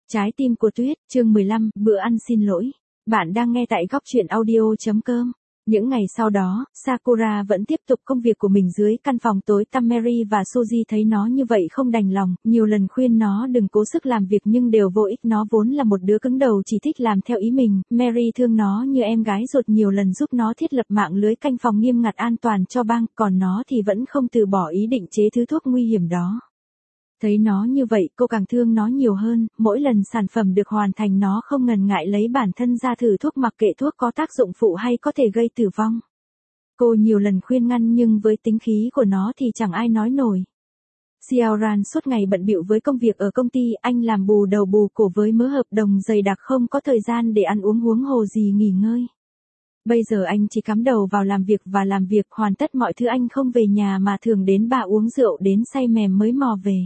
Trái tim của tuyết, chương 15, bữa ăn xin lỗi. Bạn đang nghe tại góc truyện audio.com. Những ngày sau đó, Sakura vẫn tiếp tục công việc của mình dưới căn phòng tối tăm. Mary và Suzy thấy nó như vậy không đành lòng, nhiều lần khuyên nó đừng cố sức làm việc nhưng đều vô ích. Nó vốn là một đứa cứng đầu chỉ thích làm theo ý mình. Mary thương nó như em gái ruột, nhiều lần giúp nó thiết lập mạng lưới canh phòng nghiêm ngặt an toàn cho bang, còn nó thì vẫn không từ bỏ ý định chế thứ thuốc nguy hiểm đó. Thấy nó như vậy, cô càng thương nó nhiều hơn, mỗi lần sản phẩm được hoàn thành nó không ngần ngại lấy bản thân ra thử thuốc mặc kệ thuốc có tác dụng phụ hay có thể gây tử vong. Cô nhiều lần khuyên ngăn nhưng với tính khí của nó thì chẳng ai nói nổi. Xiaoran suốt ngày bận bịu với công việc ở công ty, anh làm bù đầu bù cổ với mớ hợp đồng dày đặc, không có thời gian để ăn uống huống hồ gì nghỉ ngơi. Bây giờ anh chỉ cắm đầu vào làm việc và làm việc, hoàn tất mọi thứ anh không về nhà mà thường đến bar uống rượu đến say mềm mới mò về.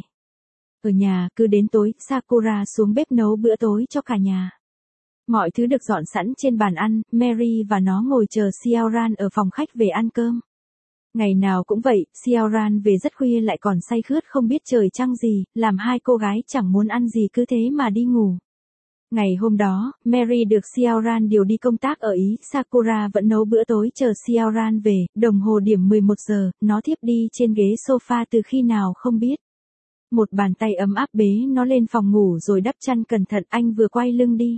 Ở nhà, cứ đến tối, Sakura xuống bếp nấu bữa tối cho cả nhà. Mọi thứ được dọn sẵn trên bàn ăn, Mary và nó ngồi chờ Xiaoran ở phòng khách về ăn cơm. Ngày nào cũng vậy, Xiaoran về rất khuya lại còn say khướt không biết trời trăng gì, làm hai cô gái chẳng muốn ăn gì cứ thế mà đi ngủ. Ngày hôm đó, Mary được Xiaoran điều đi công tác ở Ý, Sakura vẫn nấu bữa tối chờ Xiaoran về, đồng hồ điểm 11 giờ, nó thiếp đi trên ghế sofa từ khi nào không biết. Một bàn tay ấm áp bế nó lên phòng ngủ rồi đắp chăn cẩn thận, anh vừa quay lưng đi.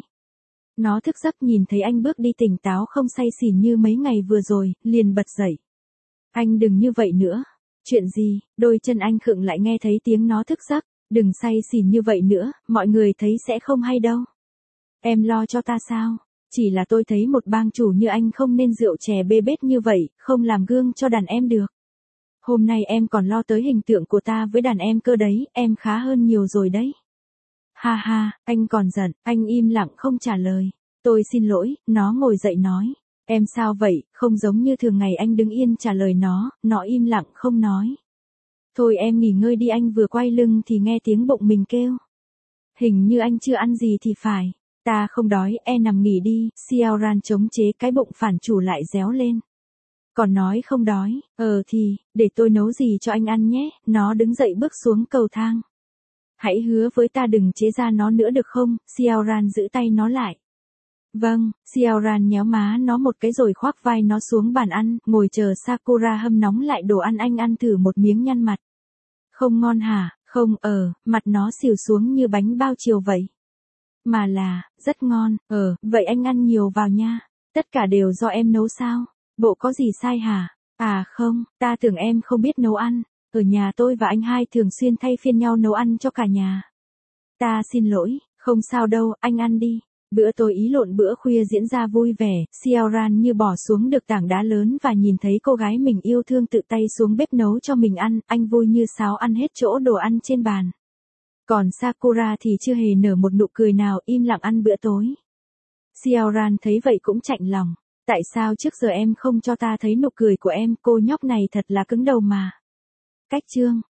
Nó thức giấc nhìn thấy anh bước đi tỉnh táo không say xỉn như mấy ngày vừa rồi, liền bật dậy. Anh đừng như vậy nữa. Chuyện gì? Đôi chân anh khựng lại nghe thấy tiếng nó thức giấc. Đừng say xỉn như vậy nữa, mọi người thấy sẽ không hay đâu. Em lo cho ta sao? Chỉ là tôi thấy một bang chủ như anh không nên rượu chè bê bết như vậy, không làm gương cho đàn em được. Hôm nay em còn lo tới hình tượng của ta với đàn em cơ đấy, em khá hơn nhiều rồi đấy. Ha ha, anh còn giận, anh im lặng không trả lời. Tôi xin lỗi, nó ngồi dậy nói. Em sao vậy, không giống như thường ngày anh đứng yên trả lời nó im lặng không nói. Thôi em nghỉ ngơi đi, anh vừa quay lưng thì nghe tiếng bụng mình kêu. Hình như anh chưa ăn gì thì phải. Ta không đói, nằm nghỉ đi. Xiaoran chống chế cái bụng phản chủ lại réo lên. Còn nói không đói, thì, để tôi nấu gì cho anh ăn nhé. Nó đứng dậy bước xuống cầu thang. Hãy hứa với ta đừng chế ra nó nữa được không? Xiaoran giữ tay nó lại. Vâng, Xiaoran nhéo má nó một cái rồi khoác vai nó xuống bàn ăn, ngồi chờ Sakura hâm nóng lại đồ ăn. Anh ăn thử một miếng nhăn mặt. Không ngon hả? Không, mặt nó xỉu xuống như bánh bao chiều vậy. Mà là, rất ngon, vậy anh ăn nhiều vào nha. Tất cả đều do em nấu sao? Bộ có gì sai hả? À không, ta tưởng em không biết nấu ăn. Ở nhà tôi và anh hai thường xuyên thay phiên nhau nấu ăn cho cả nhà. Ta xin lỗi, không sao đâu, anh ăn đi. Bữa tối Ý lộn bữa khuya diễn ra vui vẻ, Xiaoran như bỏ xuống được tảng đá lớn và nhìn thấy cô gái mình yêu thương tự tay xuống bếp nấu cho mình ăn, anh vui như sáo ăn hết chỗ đồ ăn trên bàn. Còn Sakura thì chưa hề nở một nụ cười nào, im lặng ăn bữa tối. Xiaoran thấy vậy cũng chạnh lòng. Tại sao trước giờ em không cho ta thấy nụ cười của em, cô nhóc này thật là cứng đầu mà. Cách chương